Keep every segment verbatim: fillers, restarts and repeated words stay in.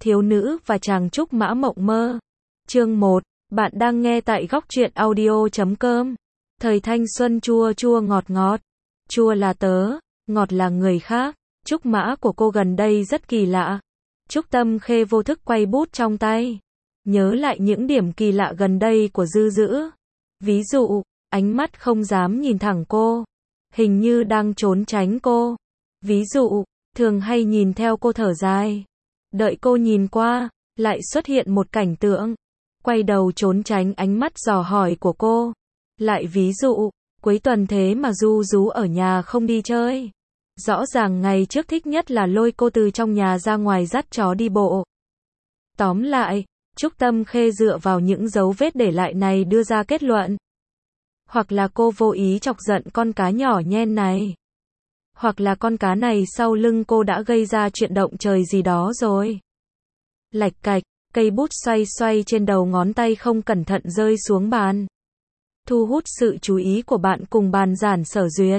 Thiếu nữ và chàng trúc mã mộng mơ. Chương một. Bạn đang nghe tại góc truyện audio chấm com. Thời thanh xuân chua chua ngọt ngọt. Chua là tớ, ngọt là người khác. Trúc mã của cô gần đây rất kỳ lạ. Trúc Tâm Khê vô thức quay bút trong tay. Nhớ lại những điểm kỳ lạ gần đây của Dư Dữ. Ví dụ, ánh mắt không dám nhìn thẳng cô. Hình như đang trốn tránh cô. Ví dụ, thường hay nhìn theo cô thở dài. Đợi cô nhìn qua, lại xuất hiện một cảnh tượng. Quay đầu trốn tránh ánh mắt dò hỏi của cô. Lại ví dụ, cuối tuần thế mà Du Dú ở nhà không đi chơi. Rõ ràng ngày trước thích nhất là lôi cô từ trong nhà ra ngoài dắt chó đi bộ. Tóm lại, Trúc Tâm Khê dựa vào những dấu vết để lại này đưa ra kết luận. Hoặc là cô vô ý chọc giận con cá nhỏ nhen này. Hoặc là con cá này sau lưng cô đã gây ra chuyện động trời gì đó rồi. Lạch cạch, cây bút xoay xoay trên đầu ngón tay không cẩn thận rơi xuống bàn. Thu hút sự chú ý của bạn cùng bàn giản Sở Duyệt.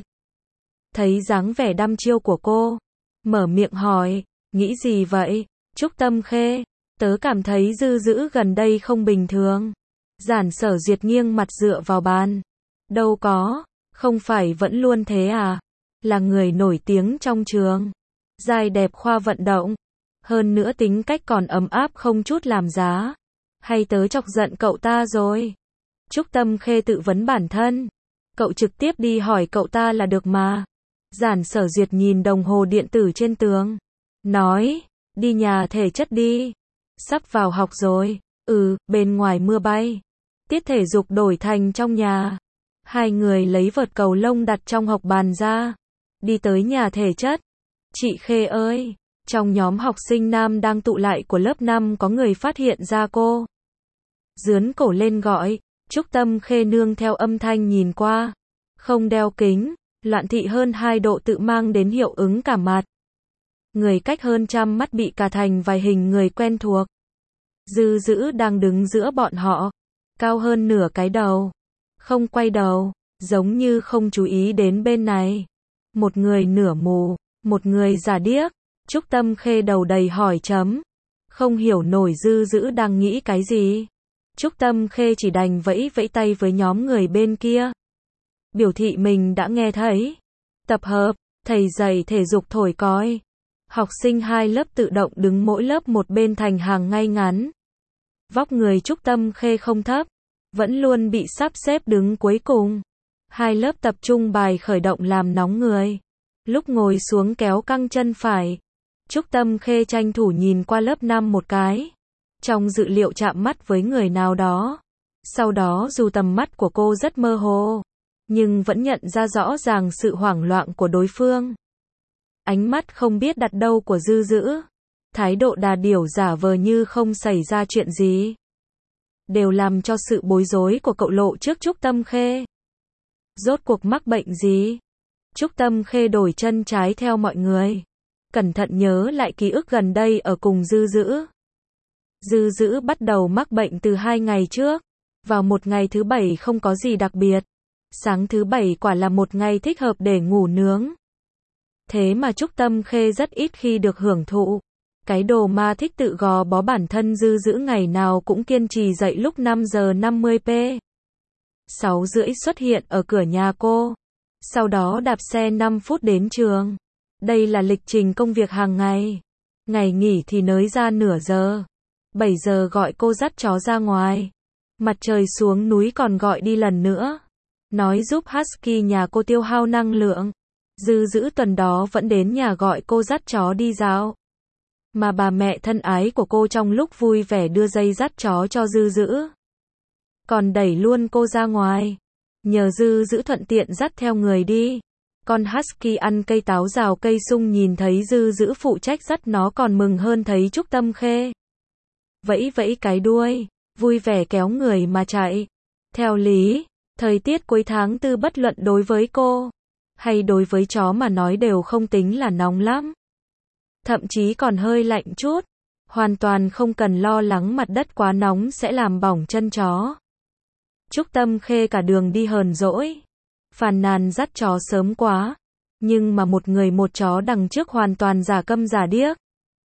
Thấy dáng vẻ đăm chiêu của cô, mở miệng hỏi, nghĩ gì vậy? Trúc Tâm Khê, tớ cảm thấy Dư Dữ gần đây không bình thường. Giản Sở Duyệt nghiêng mặt dựa vào bàn. Đâu có, không phải vẫn luôn thế à? Là người nổi tiếng trong trường. Giai đẹp khoa vận động. Hơn nữa tính cách còn ấm áp không chút làm giá. Hay tớ chọc giận cậu ta rồi? Trúc Tâm Khê tự vấn bản thân. Cậu trực tiếp đi hỏi cậu ta là được mà. Giản Sở Duyệt nhìn đồng hồ điện tử trên tường. Nói, đi nhà thể chất đi. Sắp vào học rồi. Ừ, bên ngoài mưa bay. Tiết thể dục đổi thành trong nhà. Hai người lấy vợt cầu lông đặt trong học bàn ra. Đi tới nhà thể chất. Chị Khê ơi, trong nhóm học sinh nam đang tụ lại của lớp năm có người phát hiện ra cô. Dướn cổ lên gọi. Trúc Tâm Khê nương theo âm thanh nhìn qua. Không đeo kính, loạn thị hơn hai độ tự mang đến hiệu ứng cả mặt. Người cách hơn trăm mắt bị cà thành vài hình người quen thuộc. Dư Dữ đang đứng giữa bọn họ. Cao hơn nửa cái đầu. Không quay đầu, giống như không chú ý đến bên này. Một người nửa mù, một người giả điếc. Trúc Tâm Khê đầu đầy hỏi chấm. Không hiểu nổi Dư Dữ đang nghĩ cái gì. Trúc Tâm Khê chỉ đành vẫy vẫy tay với nhóm người bên kia. Biểu thị mình đã nghe thấy. Tập hợp, thầy dạy thể dục thổi còi. Học sinh hai lớp tự động đứng mỗi lớp một bên thành hàng ngay ngắn. Vóc người Trúc Tâm Khê không thấp, vẫn luôn bị sắp xếp đứng cuối cùng. Hai lớp tập trung bài khởi động làm nóng người. Lúc ngồi xuống kéo căng chân phải. Trúc Tâm Khê tranh thủ nhìn qua lớp năm một cái. Trong dự liệu chạm mắt với người nào đó. Sau đó dù tầm mắt của cô rất mơ hồ, nhưng vẫn nhận ra rõ ràng sự hoảng loạn của đối phương. Ánh mắt không biết đặt đâu của Dư Dữ. Thái độ đà điểu giả vờ như không xảy ra chuyện gì. Đều làm cho sự bối rối của cậu lộ trước Trúc Tâm Khê. Rốt cuộc mắc bệnh gì? Trúc Tâm Khê đổi chân trái theo mọi người. Cẩn thận nhớ lại ký ức gần đây ở cùng Dư Dữ. Dư Dữ bắt đầu mắc bệnh từ hai ngày trước. Vào một ngày thứ bảy không có gì đặc biệt. Sáng thứ bảy quả là một ngày thích hợp để ngủ nướng. Thế mà Trúc Tâm Khê rất ít khi được hưởng thụ. Cái đồ ma thích tự gò bó bản thân Dư Dữ ngày nào cũng kiên trì dậy lúc năm giờ năm mươi phút. sáu rưỡi xuất hiện ở cửa nhà cô. Sau đó đạp xe năm phút đến trường. Đây là lịch trình công việc hàng ngày. Ngày nghỉ thì nới ra nửa giờ. bảy giờ gọi cô dắt chó ra ngoài. Mặt trời xuống núi còn gọi đi lần nữa. Nói giúp Husky nhà cô tiêu hao năng lượng. Dư Dữ tuần đó vẫn đến nhà gọi cô dắt chó đi dạo. Mà bà mẹ thân ái của cô trong lúc vui vẻ đưa dây dắt chó cho Dư Dữ. Còn đẩy luôn cô ra ngoài. Nhờ Dư Dữ thuận tiện dắt theo người đi. Con Husky ăn cây táo rào cây sung nhìn thấy Dư Dữ phụ trách dắt nó còn mừng hơn thấy Trúc Tâm Khê. Vẫy vẫy cái đuôi, vui vẻ kéo người mà chạy. Theo lý, thời tiết cuối tháng tư bất luận đối với cô, hay đối với chó mà nói đều không tính là nóng lắm. Thậm chí còn hơi lạnh chút. Hoàn toàn không cần lo lắng mặt đất quá nóng sẽ làm bỏng chân chó. Trúc Tâm Khê cả đường đi hờn dỗi. Phàn nàn dắt chó sớm quá. Nhưng mà một người một chó đằng trước hoàn toàn giả câm giả điếc.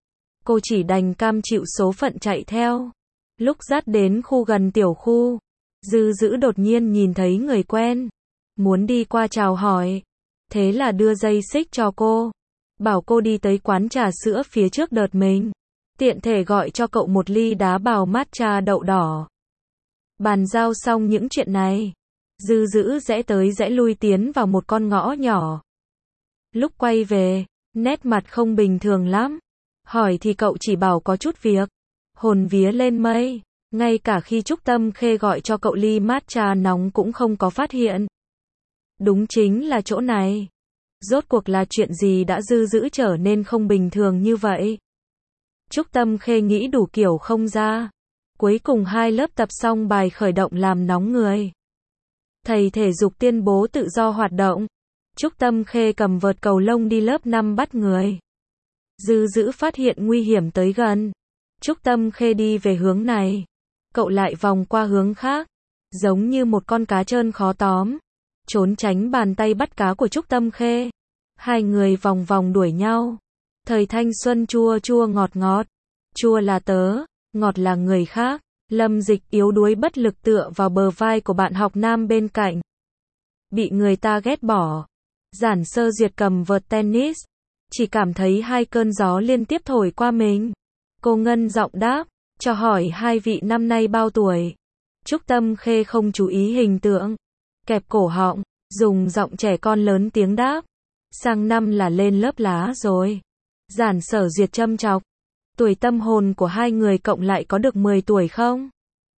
cô chỉ đành cam chịu số phận chạy theo. Lúc dắt đến khu gần tiểu khu, Dư Dữ đột nhiên nhìn thấy người quen, muốn đi qua chào hỏi, thế là đưa dây xích cho cô, bảo cô đi tới quán trà sữa phía trước đợt mình, tiện thể gọi cho cậu một ly đá bào matcha đậu đỏ. Bàn giao xong những chuyện này, Dư Dữ rẽ tới rẽ lui tiến vào một con ngõ nhỏ. Lúc quay về, nét mặt không bình thường lắm. Hỏi thì cậu chỉ bảo có chút việc. Hồn vía lên mây, ngay cả khi Trúc Tâm Khê gọi cho cậu ly matcha nóng cũng không có phát hiện. Đúng chính là chỗ này. Rốt cuộc là chuyện gì đã Dư Dữ trở nên không bình thường như vậy? Trúc Tâm Khê nghĩ đủ kiểu không ra. Cuối cùng hai lớp tập xong bài khởi động làm nóng người. Thầy thể dục tuyên bố tự do hoạt động. Trúc Tâm Khê cầm vợt cầu lông đi lớp năm bắt người. Dư Dữ phát hiện nguy hiểm tới gần. Trúc Tâm Khê đi về hướng này. Cậu lại vòng qua hướng khác. Giống như một con cá trơn khó tóm. Trốn tránh bàn tay bắt cá của Trúc Tâm Khê. Hai người vòng vòng đuổi nhau. Thời thanh xuân chua chua ngọt ngọt. Chua là tớ, ngọt là người khác. Lâm Dịch yếu đuối bất lực tựa vào bờ vai của bạn học nam bên cạnh. Bị người ta ghét bỏ. Giản Sơ Duyệt cầm vợt tennis. Chỉ cảm thấy hai cơn gió liên tiếp thổi qua mình. Cô ngân giọng đáp, cho hỏi hai vị năm nay bao tuổi. Trúc Tâm Khê không chú ý hình tượng. Kẹp cổ họng, dùng giọng trẻ con lớn tiếng đáp. Sang năm là lên lớp lá rồi. Giản Sở Duyệt châm chọc. Tuổi tâm hồn của hai người cộng lại có được mười tuổi không?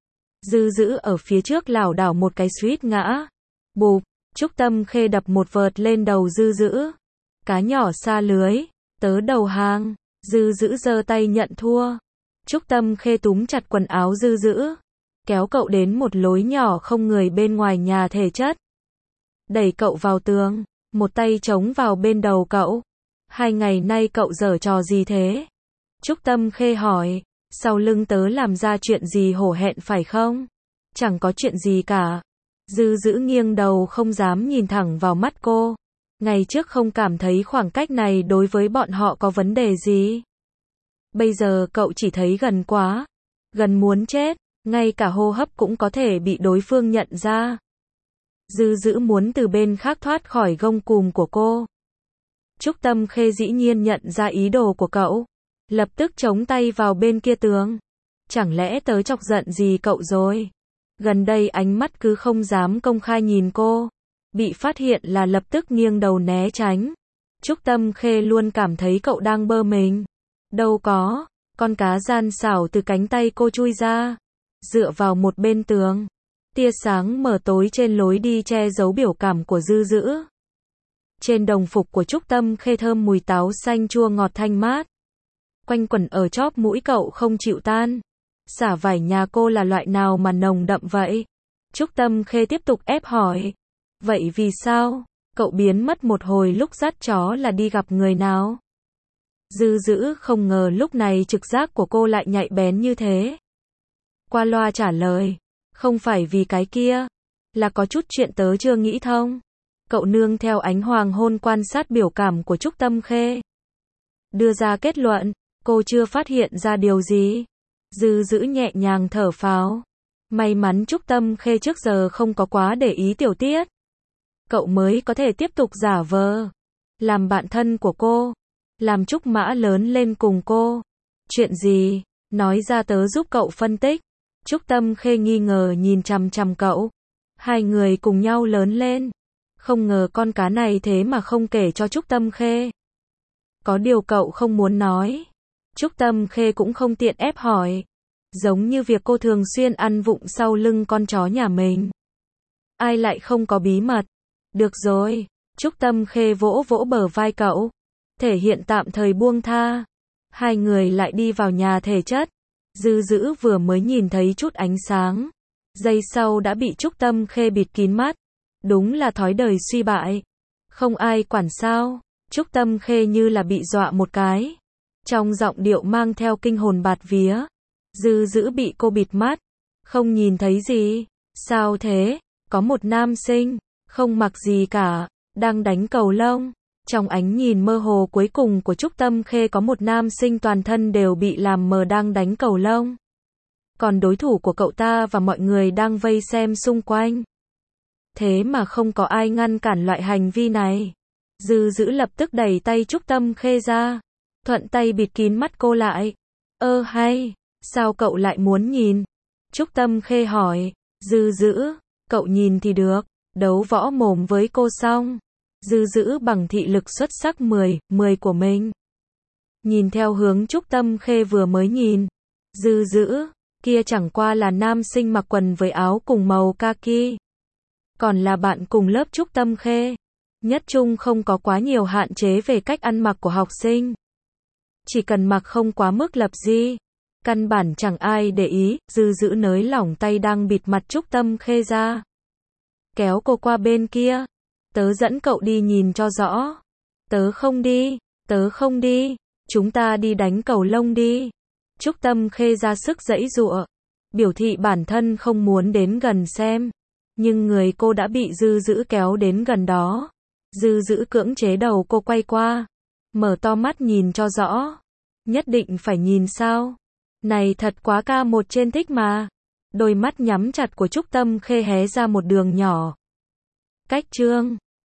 Dư Dữ ở phía trước lảo đảo một cái suýt ngã. Bụp, Trúc Tâm Khê đập một vợt lên đầu Dư Dữ. Cá nhỏ xa lưới, tớ đầu hàng. Dư Dữ giơ tay nhận thua. Trúc Tâm Khê túm chặt quần áo Dư Dữ, kéo cậu đến một lối nhỏ không người bên ngoài nhà thể chất. Đẩy cậu vào tường, một tay chống vào bên đầu cậu. Hai ngày nay cậu giở trò gì thế? Trúc Tâm Khê hỏi, sau lưng tớ làm ra chuyện gì hổ hẹn phải không? Chẳng có chuyện gì cả. Dư Dữ nghiêng đầu không dám nhìn thẳng vào mắt cô. Ngày trước không cảm thấy khoảng cách này đối với bọn họ có vấn đề gì. Bây giờ cậu chỉ thấy gần quá. Gần muốn chết, ngay cả hô hấp cũng có thể bị đối phương nhận ra. Dư Dữ muốn từ bên khác thoát khỏi gông cùm của cô. Trúc Tâm Khê dĩ nhiên nhận ra ý đồ của cậu. Lập tức chống tay vào bên kia tường. Chẳng lẽ tớ chọc giận gì cậu rồi? Gần đây ánh mắt cứ không dám công khai nhìn cô. Bị phát hiện là lập tức nghiêng đầu né tránh. Trúc Tâm Khê luôn cảm thấy cậu đang bơ mình. Đâu có, con cá gian xảo từ cánh tay cô chui ra. Dựa vào một bên tường. Tia sáng mờ tối trên lối đi che giấu biểu cảm của Dư Dữ. Trên đồng phục của Trúc Tâm Khê thơm mùi táo xanh chua ngọt thanh mát. Quanh quẩn ở chóp mũi cậu không chịu tan. Xả vải nhà cô là loại nào mà nồng đậm vậy? Trúc Tâm Khê tiếp tục ép hỏi. Vậy vì sao? Cậu biến mất một hồi lúc dắt chó là đi gặp người nào? Dư Dữ không ngờ lúc này trực giác của cô lại nhạy bén như thế. Qua loa trả lời. Không phải vì cái kia. Là có chút chuyện tớ chưa nghĩ thông. Cậu nương theo ánh hoàng hôn quan sát biểu cảm của Trúc Tâm Khê. Đưa ra kết luận. Cô chưa phát hiện ra điều gì. Dư Dữ nhẹ nhàng thở phào. May mắn Trúc Tâm Khê trước giờ không có quá để ý tiểu tiết. Cậu mới có thể tiếp tục giả vờ. Làm bạn thân của cô. Làm Trúc Mã lớn lên cùng cô. Chuyện gì? Nói ra tớ giúp cậu phân tích. Trúc Tâm Khê nghi ngờ nhìn chằm chằm cậu. Hai người cùng nhau lớn lên. Không ngờ con cá này thế mà không kể cho Trúc Tâm Khê. Có điều cậu không muốn nói. Trúc Tâm Khê cũng không tiện ép hỏi. Giống như việc cô thường xuyên ăn vụng sau lưng con chó nhà mình. Ai lại không có bí mật. Được rồi. Trúc Tâm Khê vỗ vỗ bờ vai cậu. Thể hiện tạm thời buông tha. Hai người lại đi vào nhà thể chất. Dư Dữ vừa mới nhìn thấy chút ánh sáng. Giây sau đã bị Trúc Tâm Khê bịt kín mắt. Đúng là thói đời suy bại. Không ai quản sao. Trúc Tâm Khê như là bị dọa một cái. Trong giọng điệu mang theo kinh hồn bạt vía. Dư Dữ bị cô bịt mắt. Không nhìn thấy gì. Sao thế? Có một nam sinh. Không mặc gì cả. Đang đánh cầu lông. Trong ánh nhìn mơ hồ cuối cùng của Trúc Tâm Khê có một nam sinh toàn thân đều bị làm mờ đang đánh cầu lông. Còn đối thủ của cậu ta và mọi người đang vây xem xung quanh. Thế mà không có ai ngăn cản loại hành vi này. Dư Dữ lập tức đẩy tay Trúc Tâm Khê ra, thuận tay bịt kín mắt cô lại. Ơ hay, sao cậu lại muốn nhìn? Trúc Tâm Khê hỏi. Dư Dữ, cậu nhìn thì được, đấu võ mồm với cô xong. Dư Dữ bằng thị lực xuất sắc mười, mười của mình. Nhìn theo hướng Trúc Tâm Khê vừa mới nhìn. Dư Dữ, kia chẳng qua là nam sinh mặc quần với áo cùng màu kaki. Còn là bạn cùng lớp Trúc Tâm Khê. Nhất trung không có quá nhiều hạn chế về cách ăn mặc của học sinh. Chỉ cần mặc không quá mức lập dị. Căn bản chẳng ai để ý. Dư Dữ nới lỏng tay đang bịt mặt Trúc Tâm Khê ra. Kéo cô qua bên kia. Tớ dẫn cậu đi nhìn cho rõ. Tớ không đi, tớ không đi. Chúng ta đi đánh cầu lông đi. Trúc Tâm Khê ra sức giãy giụa, biểu thị bản thân không muốn đến gần xem. Nhưng người cô đã bị Dư Dữ kéo đến gần đó. Dư Dữ cưỡng chế đầu cô quay qua. Mở to mắt nhìn cho rõ. Nhất định phải nhìn sao? Này thật quá ca một trên thích mà. Đôi mắt nhắm chặt của Trúc Tâm Khê hé ra một đường nhỏ. Cách chương